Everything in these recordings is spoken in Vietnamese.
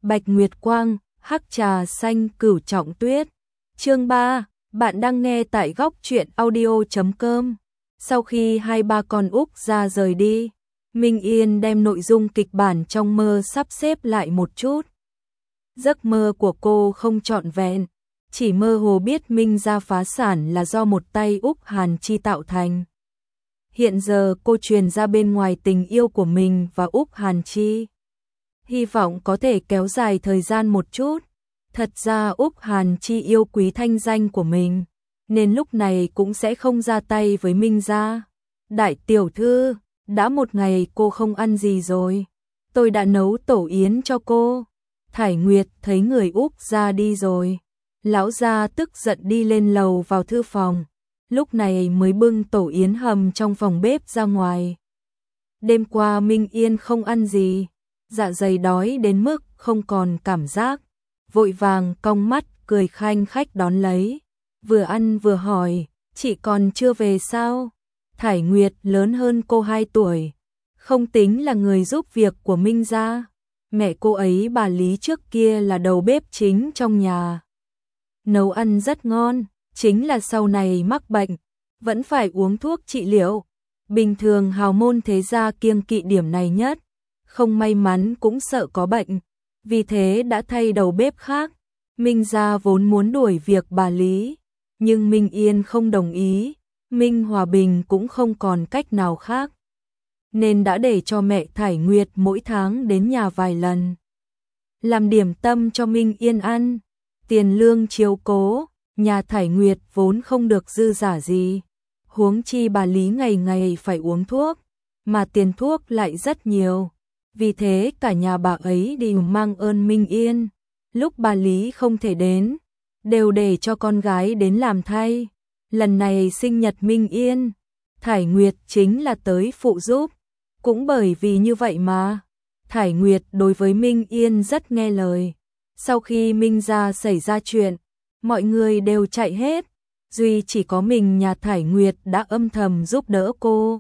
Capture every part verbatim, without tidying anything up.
Bạch Nguyệt Quang, hắc trà xanh cửu trọng tuyết. Chương ba, bạn đang nghe tại góc truyện audio chấm com. Sau khi hai ba con Úc ra rời đi, Minh Yên đem nội dung kịch bản trong mơ sắp xếp lại một chút. Giấc mơ của cô không trọn vẹn, chỉ mơ hồ biết Minh gia phá sản là do một tay Úc Hàn Chi tạo thành. Hiện giờ cô truyền ra bên ngoài tình yêu của mình và Úc Hàn Chi. Hy vọng có thể kéo dài thời gian một chút. Thật ra Úc Hàn Chi yêu quý thanh danh của mình, nên lúc này cũng sẽ không ra tay với Minh gia. Đại tiểu thư, đã một ngày cô không ăn gì rồi. Tôi đã nấu tổ yến cho cô. Thải Nguyệt thấy người Úc ra đi rồi. Lão gia tức giận đi lên lầu vào thư phòng. Lúc này mới bưng tổ yến hầm trong phòng bếp ra ngoài. Đêm qua Minh Yên không ăn gì, dạ dày đói đến mức không còn cảm giác, vội vàng cong mắt cười khanh khách đón lấy, vừa ăn vừa hỏi, chị còn chưa về sao? Thải Nguyệt lớn hơn cô hai tuổi, không tính là người giúp việc của Minh gia, mẹ cô ấy bà Lý trước kia là đầu bếp chính trong nhà. Nấu ăn rất ngon, chính là sau này mắc bệnh, vẫn phải uống thuốc trị liệu. Bình thường hào môn thế gia kiêng kỵ điểm này nhất, không may mắn cũng sợ có bệnh, vì thế đã thay đầu bếp khác. Minh gia vốn muốn đuổi việc bà Lý, nhưng Minh Yên không đồng ý, Minh Hòa Bình cũng không còn cách nào khác, nên đã để cho mẹ Thải Nguyệt mỗi tháng đến nhà vài lần, làm điểm tâm cho Minh Yên ăn, tiền lương chiếu cố. Nhà Thải Nguyệt vốn không được dư giả gì, huống chi bà Lý ngày ngày phải uống thuốc, mà tiền thuốc lại rất nhiều, vì thế cả nhà bà ấy đều mang ơn Minh Yên. Lúc bà Lý không thể đến, đều để cho con gái đến làm thay. Lần này sinh nhật Minh Yên, Thải Nguyệt chính là tới phụ giúp, cũng bởi vì như vậy mà Thải Nguyệt đối với Minh Yên rất nghe lời. Sau khi Minh gia xảy ra chuyện, mọi người đều chạy hết, duy chỉ có mình nhà Thải Nguyệt đã âm thầm giúp đỡ cô.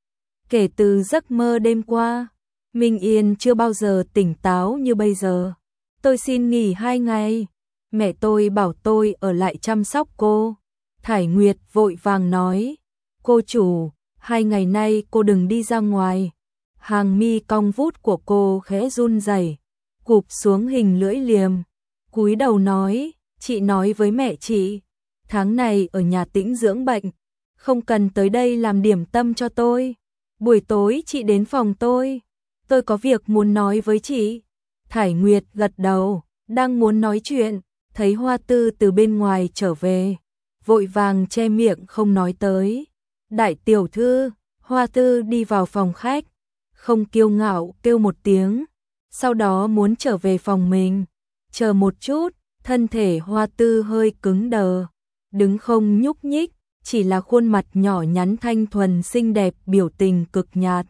Kể từ giấc mơ đêm qua, Minh Yên chưa bao giờ tỉnh táo như bây giờ. Tôi xin nghỉ hai ngày, mẹ tôi bảo tôi ở lại chăm sóc cô. Thải Nguyệt vội vàng nói, cô chủ, hai ngày nay cô đừng đi ra ngoài. Hàng mi cong vút của cô khẽ run rẩy, cụp xuống hình lưỡi liềm, cúi đầu nói, chị nói với mẹ chị, tháng này ở nhà tĩnh dưỡng bệnh, không cần tới đây làm điểm tâm cho tôi. Buổi tối chị đến phòng tôi, tôi có việc muốn nói với chị. Thải Nguyệt gật đầu, đang muốn nói chuyện, thấy Hoa Tư từ bên ngoài trở về, vội vàng che miệng không nói tới. Đại tiểu thư, Hoa Tư đi vào phòng khách, không kiêu ngạo kêu một tiếng, sau đó muốn trở về phòng mình. Chờ một chút, thân thể Hoa Tư hơi cứng đờ, đứng không nhúc nhích, chỉ là khuôn mặt nhỏ nhắn thanh thuần xinh đẹp, biểu tình cực nhạt.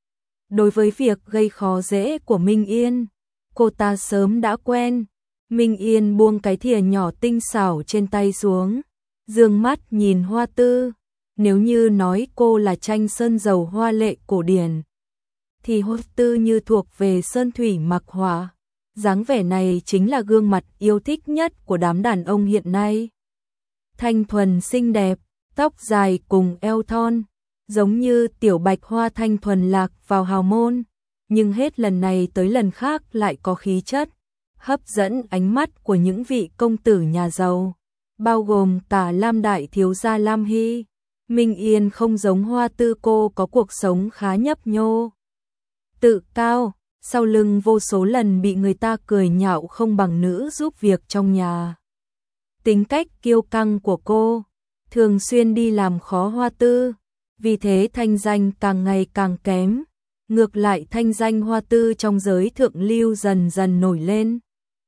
Đối với việc gây khó dễ của Minh Yên, cô ta sớm đã quen. Minh Yên buông cái thìa nhỏ tinh xảo trên tay xuống, dương mắt nhìn Hoa Tư. Nếu như nói cô là tranh sơn dầu hoa lệ cổ điển, thì Hoa Tư như thuộc về sơn thủy mặc hỏa. Dáng vẻ này chính là gương mặt yêu thích nhất của đám đàn ông hiện nay. Thanh thuần xinh đẹp, tóc dài cùng eo thon, giống như tiểu bạch hoa thanh thuần lạc vào hào môn, nhưng hết lần này tới lần khác lại có khí chất, hấp dẫn ánh mắt của những vị công tử nhà giàu, bao gồm cả Lam đại thiếu gia Lam Hy. Minh Yên không giống Hoa Tư, cô có cuộc sống khá nhấp nhô, tự cao, sau lưng vô số lần bị người ta cười nhạo không bằng nữ giúp việc trong nhà. Tính cách kiêu căng của cô thường xuyên đi làm khó Hoa Tư, vì thế thanh danh càng ngày càng kém. Ngược lại thanh danh Hoa Tư trong giới thượng lưu dần dần nổi lên,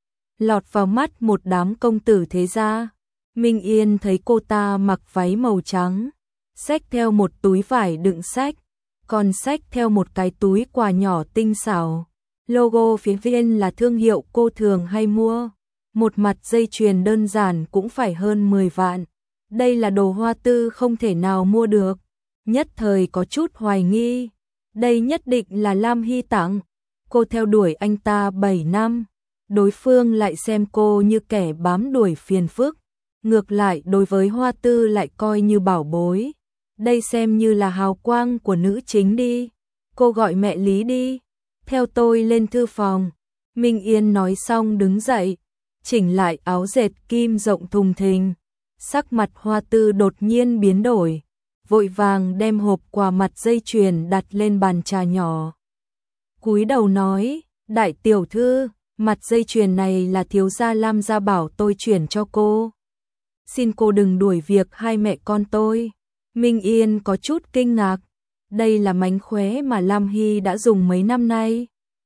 lọt vào mắt một đám công tử thế gia. Minh Yên thấy cô ta mặc váy màu trắng, xách theo một túi vải đựng sách, còn xách theo một cái túi quà nhỏ tinh xảo. Logo phía trên là thương hiệu cô thường hay mua, một mặt dây chuyền đơn giản cũng phải hơn mười vạn. Đây là đồ Hoa Tư không thể nào mua được, nhất thời có chút hoài nghi. Đây nhất định là Lam Hy tặng, cô theo đuổi anh ta bảy năm, đối phương lại xem cô như kẻ bám đuổi phiền phức, ngược lại đối với Hoa Tư lại coi như bảo bối. Đây xem như là hào quang của nữ chính đi. Cô gọi mẹ Lý đi, theo tôi lên thư phòng. Minh Yên nói xong đứng dậy, chỉnh lại áo dệt kim rộng thùng thình. Sắc mặt Hoa Tư đột nhiên biến đổi, vội vàng đem hộp quà mặt dây chuyền đặt lên bàn trà nhỏ. Cúi đầu nói, đại tiểu thư, mặt dây chuyền này là thiếu gia Lam gia bảo tôi chuyển cho cô. Xin cô đừng đuổi việc hai mẹ con tôi. Minh Yên có chút kinh ngạc, đây là mánh khóe mà Lam Hy đã dùng mấy năm nay.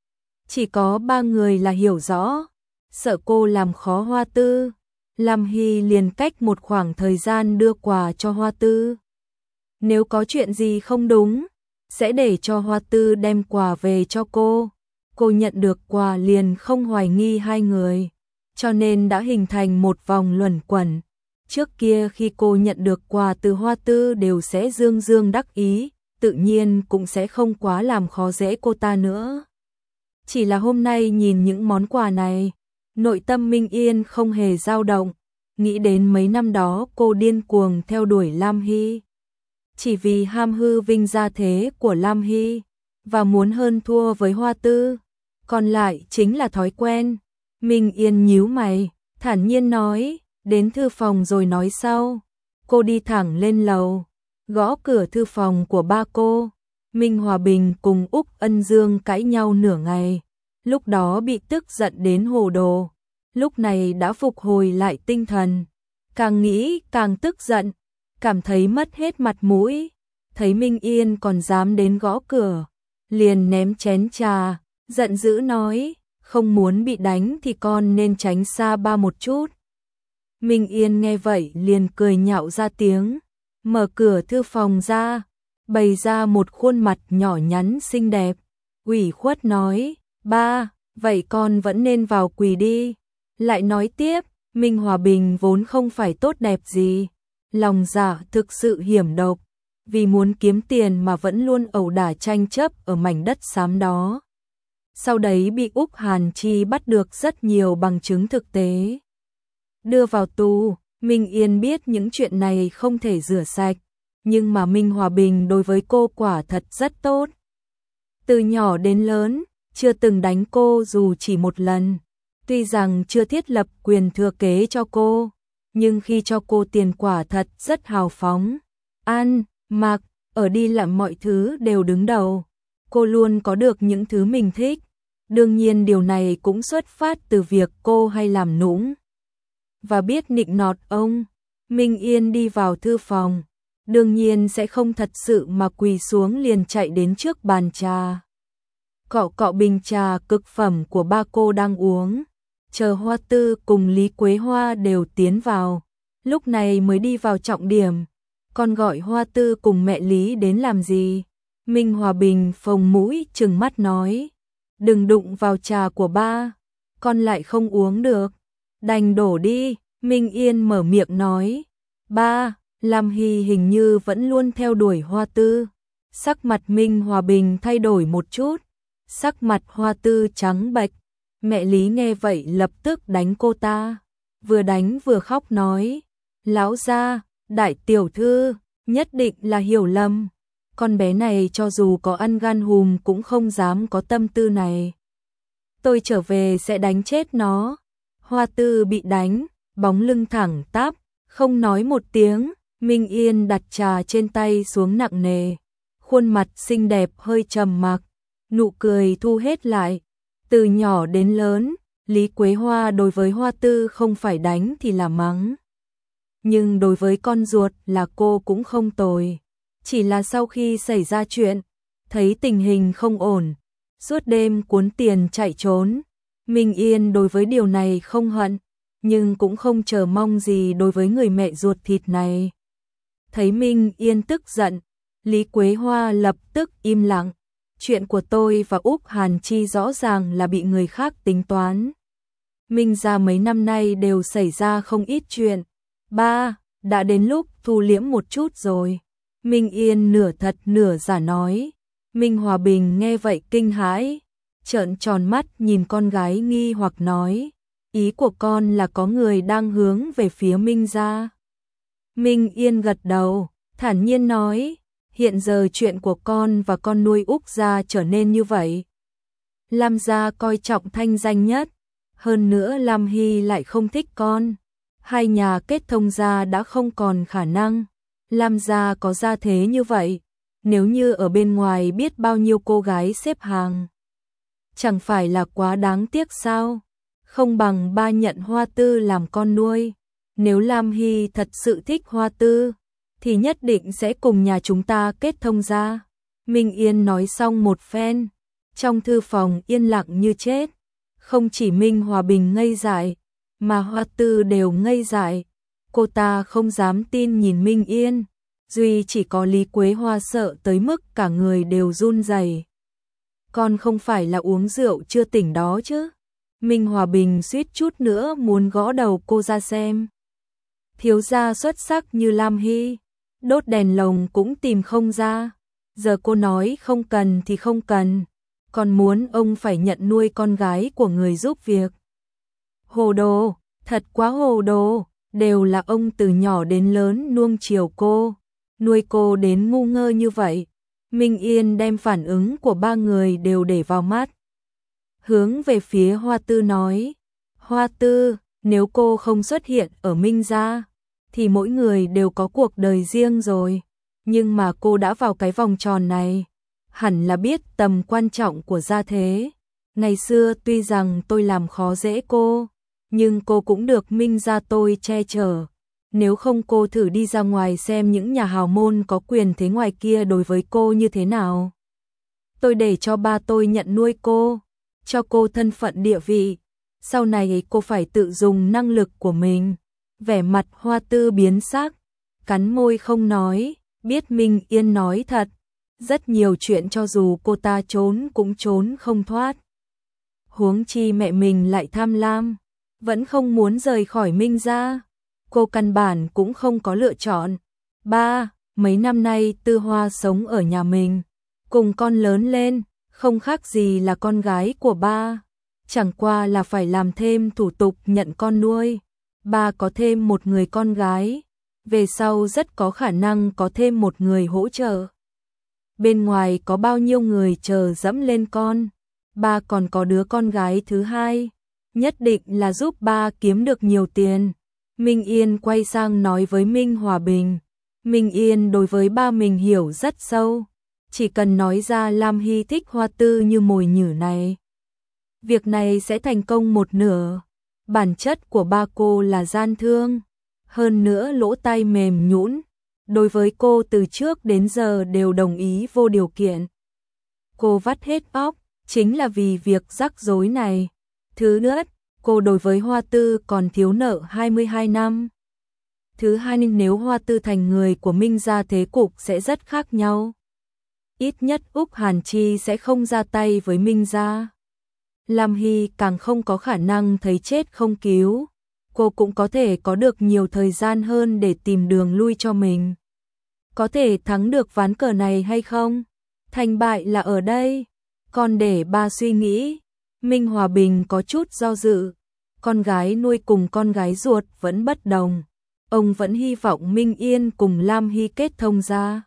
Chỉ có ba người là hiểu rõ, sợ cô làm khó Hoa Tư. Lam Hy liền cách một khoảng thời gian đưa quà cho Hoa Tư. Nếu có chuyện gì không đúng, sẽ để cho Hoa Tư đem quà về cho cô. Cô nhận được quà liền không hoài nghi hai người, cho nên đã hình thành một vòng luẩn quẩn. Trước kia khi cô nhận được quà từ Hoa Tư đều sẽ dương dương đắc ý, tự nhiên cũng sẽ không quá làm khó dễ cô ta nữa. Chỉ là hôm nay nhìn những món quà này, nội tâm Minh Yên không hề dao động, nghĩ đến mấy năm đó cô điên cuồng theo đuổi Lam Hy. Chỉ vì ham hư vinh gia thế của Lam Hy, và muốn hơn thua với Hoa Tư, còn lại chính là thói quen. Minh Yên nhíu mày, thản nhiên nói, đến thư phòng rồi nói sau. Cô đi thẳng lên lầu, gõ cửa thư phòng của ba cô. Minh Hòa Bình cùng Úc Ân Dương cãi nhau nửa ngày, lúc đó bị tức giận đến hồ đồ, lúc này đã phục hồi lại tinh thần, càng nghĩ càng tức giận, cảm thấy mất hết mặt mũi, thấy Minh Yên còn dám đến gõ cửa, liền ném chén trà, giận dữ nói, không muốn bị đánh thì con nên tránh xa ba một chút. Minh Yên nghe vậy liền cười nhạo ra tiếng, mở cửa thư phòng ra, bày ra một khuôn mặt nhỏ nhắn xinh đẹp, ủy khuất nói, ba, vậy con vẫn nên vào quỳ đi. Lại nói tiếp, Minh Hòa Bình vốn không phải tốt đẹp gì, lòng dạ thực sự hiểm độc, vì muốn kiếm tiền mà vẫn luôn ẩu đả tranh chấp ở mảnh đất xám đó. Sau đấy bị Úc Hàn Chi bắt được rất nhiều bằng chứng thực tế, đưa vào tù. Minh Yên biết những chuyện này không thể rửa sạch, nhưng mà Minh Hòa Bình đối với cô quả thật rất tốt. Từ nhỏ đến lớn, chưa từng đánh cô dù chỉ một lần. Tuy rằng chưa thiết lập quyền thừa kế cho cô, nhưng khi cho cô tiền quả thật rất hào phóng. Ăn, mặc, ở đi làm mọi thứ đều đứng đầu. Cô luôn có được những thứ mình thích. Đương nhiên điều này cũng xuất phát từ việc cô hay làm nũng và biết nịnh nọt ông. Minh Yên đi vào thư phòng, đương nhiên sẽ không thật sự mà quỳ xuống liền chạy đến trước bàn trà. Cọ cọ bình trà cực phẩm của ba cô đang uống, chờ Hoa Tư cùng Lý Quế Hoa đều tiến vào, lúc này mới đi vào trọng điểm. Con gọi Hoa Tư cùng mẹ Lý đến làm gì? Minh Hòa Bình phồng mũi trừng mắt nói, đừng đụng vào trà của ba, con lại không uống được. Đành đổ đi. Minh Yên mở miệng nói, ba, Lam Hy hình như vẫn luôn theo đuổi Hoa Tư. Sắc mặt Minh Hòa Bình thay đổi một chút, sắc mặt Hoa Tư trắng bệch. Mẹ Lý nghe vậy lập tức đánh cô ta, vừa đánh vừa khóc nói, lão gia, đại tiểu thư, nhất định là hiểu lầm. Con bé này cho dù có ăn gan hùm cũng không dám có tâm tư này. Tôi trở về sẽ đánh chết nó. Hoa Tư bị đánh, bóng lưng thẳng tắp, không nói một tiếng. Minh Yên đặt trà trên tay xuống nặng nề, khuôn mặt xinh đẹp hơi trầm mặc, nụ cười thu hết lại. Từ nhỏ đến lớn, Lý Quế Hoa đối với Hoa Tư không phải đánh thì là mắng, nhưng đối với con ruột là cô cũng không tồi. Chỉ là sau khi xảy ra chuyện, thấy tình hình không ổn, suốt đêm cuốn tiền chạy trốn. Minh Yên đối với điều này không hận, nhưng cũng không chờ mong gì đối với người mẹ ruột thịt này. Thấy Minh Yên tức giận, Lý Quế Hoa lập tức im lặng. Chuyện của tôi và Úc Hàn Chi rõ ràng là bị người khác tính toán. Minh gia mấy năm nay đều xảy ra không ít chuyện. Ba, đã đến lúc thu liễm một chút rồi. Minh Yên nửa thật nửa giả nói. Minh Hòa Bình nghe vậy kinh hãi, trợn tròn mắt nhìn con gái nghi hoặc nói, ý của con là có người đang hướng về phía Minh gia. Minh Yên gật đầu, thản nhiên nói, hiện giờ chuyện của con và con nuôi Úc gia trở nên như vậy. Lam gia coi trọng thanh danh nhất, hơn nữa Lam Hy lại không thích con. Hai nhà kết thông gia đã không còn khả năng. Lam gia có gia thế như vậy, nếu như ở bên ngoài biết bao nhiêu cô gái xếp hàng, chẳng phải là quá đáng tiếc sao? Không bằng ba nhận Hoa Tư làm con nuôi. Nếu Lam Hy thật sự thích Hoa Tư, thì nhất định sẽ cùng nhà chúng ta kết thông gia. Minh Yên nói xong một phen, trong thư phòng yên lặng như chết. Không chỉ Minh Hòa Bình ngây dại, mà Hoa Tư đều ngây dại. Cô ta không dám tin nhìn Minh Yên, duy chỉ có Lý Quế Hoa sợ tới mức cả người đều run rẩy. Con không phải là uống rượu chưa tỉnh đó chứ? Minh Hòa Bình suýt chút nữa muốn gõ đầu cô ra xem. Thiếu gia xuất sắc như Lam Hy, đốt đèn lồng cũng tìm không ra. Giờ cô nói không cần thì không cần, còn muốn ông phải nhận nuôi con gái của người giúp việc. Hồ đồ, thật quá hồ đồ, đều là ông từ nhỏ đến lớn nuông chiều cô, nuôi cô đến ngu ngơ như vậy. Minh Yên đem phản ứng của ba người đều để vào mắt. Hướng về phía Hoa Tư nói, Hoa Tư, nếu cô không xuất hiện ở Minh gia, thì mỗi người đều có cuộc đời riêng rồi. Nhưng mà cô đã vào cái vòng tròn này, hẳn là biết tầm quan trọng của gia thế. Ngày xưa tuy rằng tôi làm khó dễ cô, nhưng cô cũng được Minh gia tôi che chở. Nếu không cô thử đi ra ngoài xem những nhà hào môn có quyền thế ngoài kia đối với cô như thế nào. Tôi để cho ba tôi nhận nuôi cô, cho cô thân phận địa vị, sau này cô phải tự dùng năng lực của mình. Vẻ mặt Hoa Tư biến sắc, cắn môi không nói, biết Minh Yên nói thật. Rất nhiều chuyện cho dù cô ta trốn cũng trốn không thoát. Huống chi mẹ mình lại tham lam, vẫn không muốn rời khỏi Minh gia. Cô căn bản cũng không có lựa chọn. Ba, mấy năm nay Tư Hoa sống ở nhà mình, cùng con lớn lên, không khác gì là con gái của ba. Chẳng qua là phải làm thêm thủ tục nhận con nuôi. Ba có thêm một người con gái, về sau rất có khả năng có thêm một người hỗ trợ. Bên ngoài có bao nhiêu người chờ dẫm lên con, ba còn có đứa con gái thứ hai, nhất định là giúp ba kiếm được nhiều tiền. Minh Yên quay sang nói với Minh Hòa Bình. Minh Yên đối với ba mình hiểu rất sâu, chỉ cần nói ra Lam Hy thích Hoa Tư như mồi nhử này, việc này sẽ thành công một nửa. Bản chất của ba cô là gian thương, hơn nữa lỗ tai mềm nhũn, đối với cô từ trước đến giờ đều đồng ý vô điều kiện. Cô vắt hết óc chính là vì việc rắc rối này. Thứ nhất, cô đối với Hoa Tư còn thiếu nợ hai mươi hai năm. Thứ hai, nếu Hoa Tư thành người của Minh gia thế cục sẽ rất khác nhau. Ít nhất Úc Hàn Chi sẽ không ra tay với Minh gia. Lam Hy càng không có khả năng thấy chết không cứu. Cô cũng có thể có được nhiều thời gian hơn để tìm đường lui cho mình. Có thể thắng được ván cờ này hay không? Thành bại là ở đây. Còn để ba suy nghĩ. Minh Hòa Bình có chút do dự. Con gái nuôi cùng con gái ruột vẫn bất đồng. Ông vẫn hy vọng Minh Yên cùng Lam Hy kết thông gia.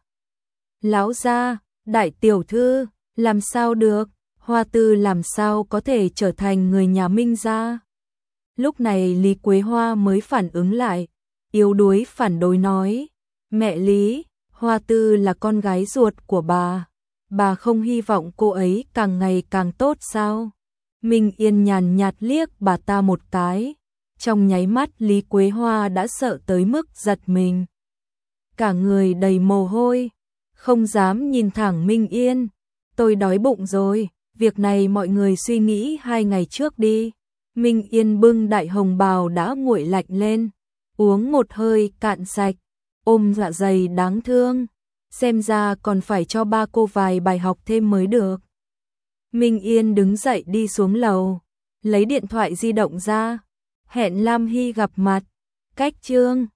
Lão gia, đại tiểu thư, làm sao được? Hoa Tư làm sao có thể trở thành người nhà Minh gia? Lúc này Lý Quế Hoa mới phản ứng lại, yếu đuối phản đối nói, mẹ Lý, Hoa Tư là con gái ruột của bà, bà không hy vọng cô ấy càng ngày càng tốt sao? Minh Yên nhàn nhạt liếc bà ta một cái, trong nháy mắt Lý Quế Hoa đã sợ tới mức giật mình. Cả người đầy mồ hôi, không dám nhìn thẳng Minh Yên, tôi đói bụng rồi, việc này mọi người suy nghĩ hai ngày trước đi. Minh Yên bưng đại hồng bào đã nguội lạnh lên, uống một hơi cạn sạch, ôm dạ dày đáng thương, xem ra còn phải cho ba cô vài bài học thêm mới được. Minh Yên đứng dậy đi xuống lầu, lấy điện thoại di động ra, hẹn Lam Hy gặp mặt, cách chương